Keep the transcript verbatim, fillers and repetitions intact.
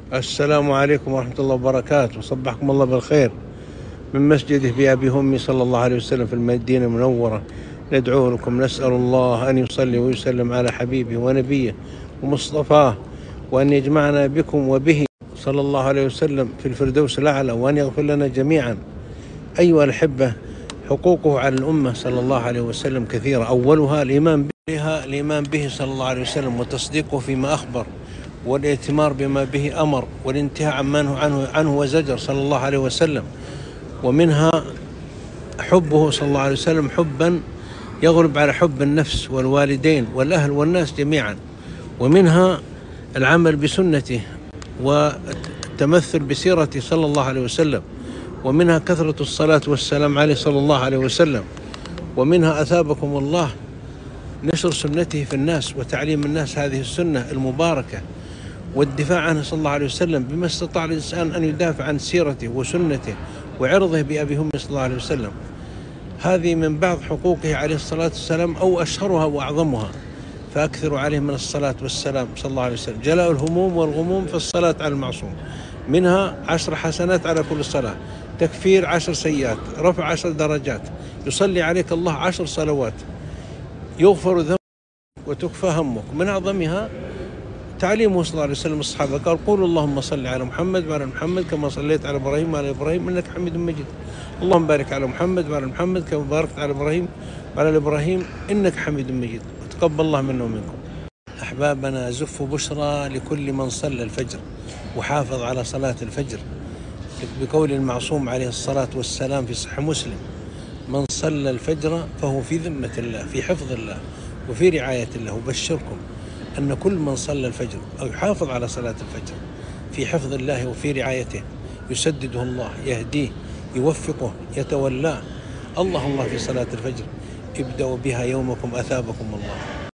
السلام عليكم ورحمة الله وبركاته. صبحكم الله بالخير من مسجده بأبي همي صلى الله عليه وسلم في المدينة المنورة. ندعو لكم، نسأل الله أن يصلي ويسلم على حبيبه ونبيه ومصطفاه، وأن يجمعنا بكم وبه صلى الله عليه وسلم في الفردوس الأعلى، وأن يغفر لنا جميعا. أيها الأحبة، حقوقه على الأمة صلى الله عليه وسلم كثيرة، أولها الإيمان بها الإيمان به صلى الله عليه وسلم وتصديقه فيما أخبر، والائتمار بما به أمر، والانتهاء عما عنه عنه وزجر صلى الله عليه وسلم. ومنها حبه صلى الله عليه وسلم حبا يغلب على حب النفس والوالدين والأهل والناس جميعا. ومنها العمل بسنته والتمثل بسيرته صلى الله عليه وسلم. ومنها كثرة الصلاة والسلام عليه صلى الله عليه وسلم. ومنها أثابكم الله نشر سنته في الناس وتعليم الناس هذه السنة المباركة، والدفاع عنه صلى الله عليه وسلم بما استطاع الإنسان أن يدافع عن سيرته وسنته وعرضه بأبي هم صلى الله عليه وسلم. هذه من بعض حقوقه عليه الصلاة والسلام، أو أشهرها وأعظمها، فأكثروا عليه من الصلاة والسلام صلى الله عليه وسلم. جلاء الهموم والغموم في الصلاة على المعصوم، منها عشر حسنات على كل صلاة، تكفير عشر سيئات، رفع عشر درجات، يصلي عليك الله عشر صلوات، يغفر ذنبك وتكفى همك. من أعظمها تعليمه صلى الله عليه وسلم الصحابة، قال: قولوا اللهم صل على محمد وعلى محمد كما صليت على إبراهيم وعلى إبراهيم إنك حميد مجيد، اللهم بارك على محمد وعلى محمد كما باركت على إبراهيم وعلى إبراهيم إنك حميد مجيد، وتقبل الله منا ومنكم. أحبابنا، زف بشرى لكل من صلى الفجر وحافظ على صلاة الفجر، بقول المعصوم عليه الصلاة والسلام في صحيح مسلم: من صلى الفجر فهو في ذمة الله، في حفظ الله وفي رعاية الله. وبشركم أن كل من صلى الفجر أو يحافظ على صلاة الفجر في حفظ الله وفي رعايته يسدده الله، يهديه، يوفقه، يتولاه. الله الله في صلاة الفجر، ابدأوا بها يومكم أثابكم الله.